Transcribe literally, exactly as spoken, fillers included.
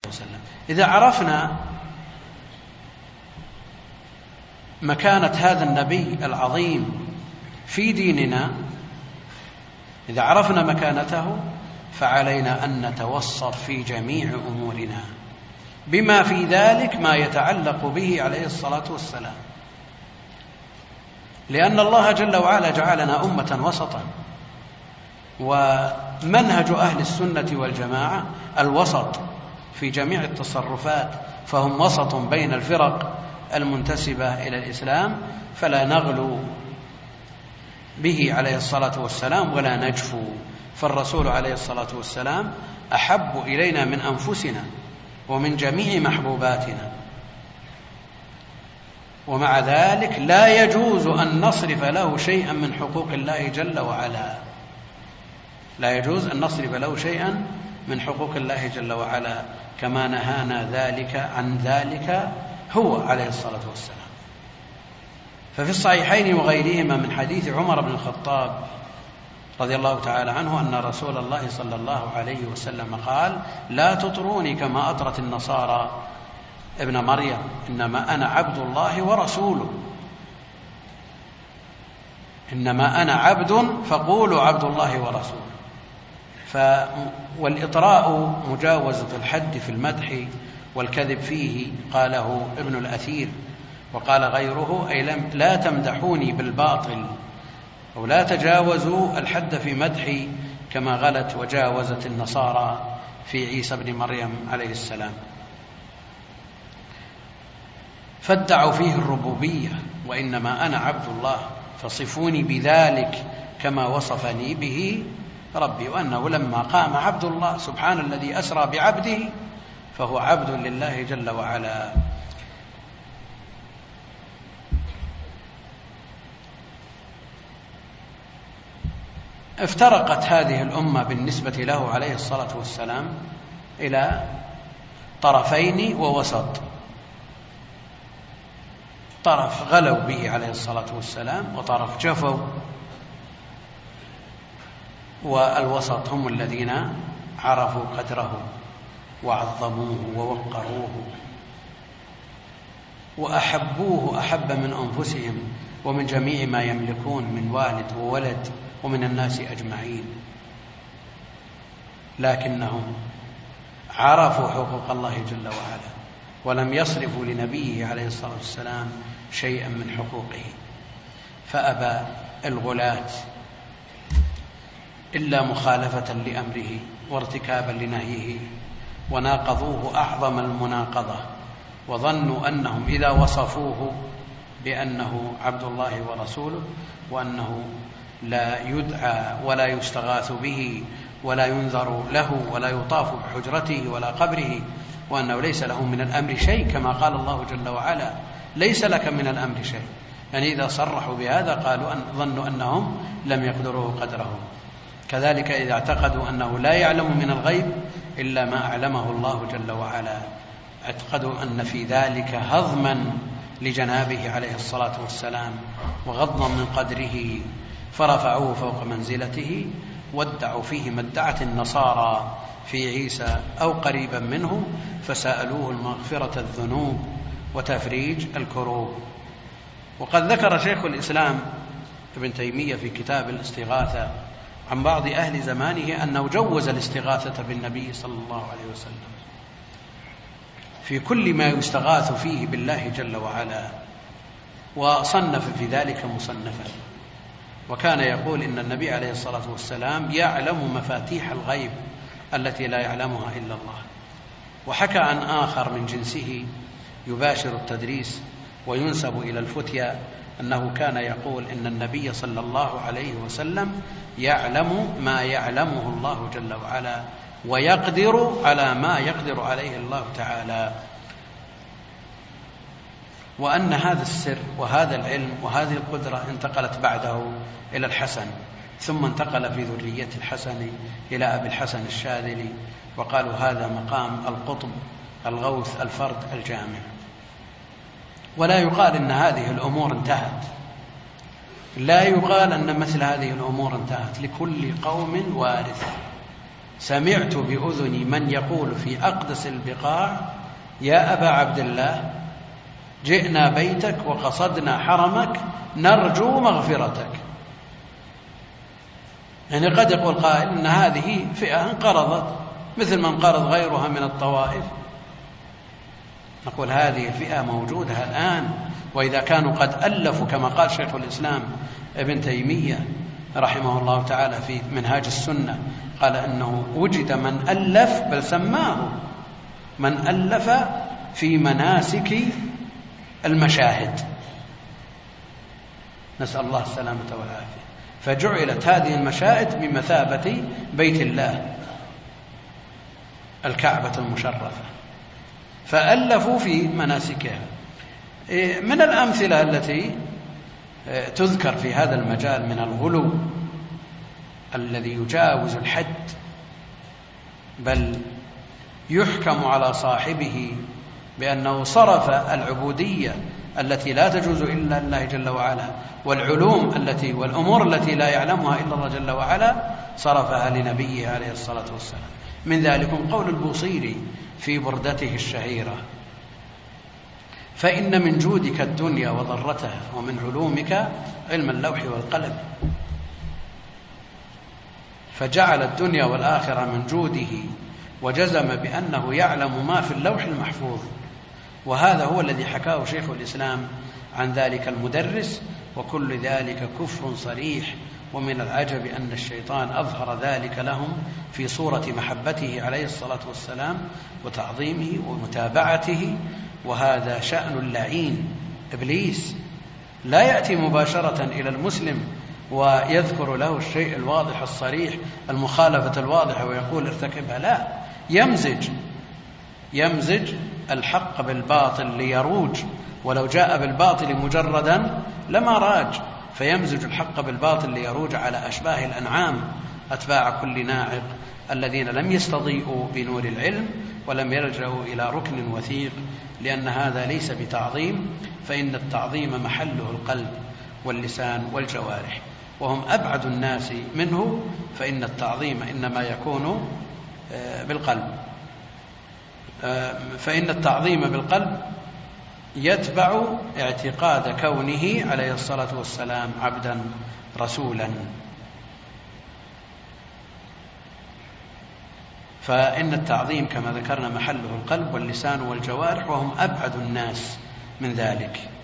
وسلم. إذا عرفنا مكانة هذا النبي العظيم في ديننا، إذا عرفنا مكانته فعلينا أن نتوسط في جميع أمورنا بما في ذلك ما يتعلق به عليه الصلاة والسلام، لأن الله جل وعلا جعلنا أمة وسطا، ومنهج أهل السنة والجماعة الوسط في جميع التصرفات، فهم وسط بين الفرق المنتسبة إلى الإسلام، فلا نغلو به عليه الصلاة والسلام ولا نجفو. فالرسول عليه الصلاة والسلام أحب إلينا من أنفسنا ومن جميع محبوباتنا، ومع ذلك لا يجوز أن نصرف له شيئا من حقوق الله جل وعلا، لا يجوز أن نصرف له شيئا من حقوق الله جل وعلا كما نهانا ذلك عن ذلك هو عليه الصلاة والسلام. ففي الصحيحين وغيرهما من حديث عمر بن الخطاب رضي الله تعالى عنه أن رسول الله صلى الله عليه وسلم قال: لا تطروني كما أطرت النصارى ابن مريم، إنما أنا عبد الله ورسوله، إنما أنا عبد فقولوا عبد الله ورسوله. ف والإطراء مجاوزة الحد في المدح والكذب فيه، قاله ابن الأثير وقال غيره: أي لم لا تمدحوني بالباطل، أو لا تجاوزوا الحد في مدحي كما غلت وجاوزت النصارى في عيسى بن مريم عليه السلام، فادعوا فيه الربوبية، وإنما أنا عبد الله فصفوني بذلك كما وصفني به ربي. وأنه لما قام عبد الله سبحان الذي أسرى بعبده فهو عبد لله جل وعلا. افترقت هذه الأمة بالنسبة له عليه الصلاة والسلام إلى طرفين ووسط: طرف غلوا به عليه الصلاة والسلام، وطرف جفوا، والوسط هم الذين عرفوا قدره وعظموه ووقروه وأحبوه أحب من أنفسهم ومن جميع ما يملكون من والد وولد ومن الناس أجمعين، لكنهم عرفوا حقوق الله جل وعلا ولم يصرفوا لنبيه عليه الصلاة والسلام شيئا من حقوقه. فأبى الغلاة إلا مخالفة لأمره وارتكابا لنهيه، وناقضوه أعظم المناقضة، وظنوا أنهم إذا وصفوه بأنه عبد الله ورسوله وأنه لا يدعى ولا يستغاث به ولا ينذر له ولا يطاف بحجرته ولا قبره، وأنه ليس له من الأمر شيء، كما قال الله جل وعلا: ليس لك من الأمر شيء. يعني إذا صرحوا بهذا قالوا أن ظنوا أنهم لم يقدروا قدرهم. كذلك إذا اعتقدوا أنه لا يعلم من الغيب إلا ما أعلمه الله جل وعلا، اعتقدوا أن في ذلك هضما لجنابه عليه الصلاة والسلام وغضا من قدره، فرفعوه فوق منزلته وادعوا فيه ما ادعت النصارى في عيسى أو قريبا منه، فسألوه المغفرة الذنوب وتفريج الكروب. وقد ذكر شيخ الإسلام ابن تيمية في كتاب الاستغاثة عن بعض أهل زمانه أنه جوز الاستغاثة بالنبي صلى الله عليه وسلم في كل ما يستغاث فيه بالله جل وعلا، وصنف في ذلك مصنفا، وكان يقول إن النبي عليه الصلاة والسلام يعلم مفاتيح الغيب التي لا يعلمها إلا الله. وحكى عن آخر من جنسه يباشر التدريس وينسب إلى الفتيا أنه كان يقول إن النبي صلى الله عليه وسلم يعلم ما يعلمه الله جل وعلا ويقدر على ما يقدر عليه الله تعالى، وأن هذا السر وهذا العلم وهذه القدرة انتقلت بعده إلى الحسن، ثم انتقل في ذرية الحسن إلى أبي الحسن الشاذلي، وقالوا هذا مقام القطب الغوث الفرد الجامع. ولا يقال إن هذه الأمور انتهت، لا يقال أن مثل هذه الأمور انتهت، لكل قوم وارث، سمعت بأذني من يقول في أقدس البقاع: يا أبا عبد الله، جئنا بيتك وقصدنا حرمك نرجو مغفرتك. يعني قد يقول قائل إن هذه فئة انقرضت مثل ما انقرض غيرها من الطوائف. نقول هذه الفئة موجودة الآن، وإذا كانوا قد ألفوا كما قال شيخ الإسلام ابن تيمية رحمه الله تعالى في منهاج السنة، قال أنه وجد من ألف، بل سماه من ألف في مناسك المشاهد، نسأل الله السلامة والعافية، فجعلت هذه المشاهد بمثابة بيت الله الكعبة المشرفة، فألفوا في مناسكها. من الأمثلة التي تذكر في هذا المجال من الغلو الذي يجاوز الحد، بل يحكم على صاحبه بأنه صرف العبودية التي لا تجوز إلا الله جل وعلا، والعلوم التي والأمور التي لا يعلمها إلا الله جل وعلا، صرفها لنبيه عليه الصلاة والسلام. من ذلك قول البوصيري في بردته الشهيرة: فإن من جودك الدنيا وضرتها، ومن علومك علم اللوح والقلم. فجعل الدنيا والآخرة من جوده، وجزم بأنه يعلم ما في اللوح المحفوظ. وهذا هو الذي حكاه شيخ الإسلام عن ذلك المدرس، وكل ذلك كفر صريح. ومن العجب أن الشيطان أظهر ذلك لهم في صورة محبته عليه الصلاة والسلام وتعظيمه ومتابعته، وهذا شأن اللعين إبليس، لا يأتي مباشرة إلى المسلم ويذكر له الشيء الواضح الصريح، المخالفة الواضحة، ويقول ارتكبها، لا، يمزج يمزج الحق بالباطل ليروج، ولو جاء بالباطل مجردا لما راج، فيمزج الحق بالباطل ليروج على أشباه الأنعام أتباع كل ناعق، الذين لم يستضيئوا بنور العلم ولم يلجأوا إلى ركن وثيق، لأن هذا ليس بتعظيم، فإن التعظيم محله القلب واللسان والجوارح، وهم أبعد الناس منه، فإن التعظيم إنما يكون بالقلب، فإن التعظيم بالقلب يتبع اعتقاد كونه عليه الصلاة والسلام عبدا رسولا. فإن التعظيم كما ذكرنا محله القلب واللسان والجوارح، وهم أبعد الناس من ذلك.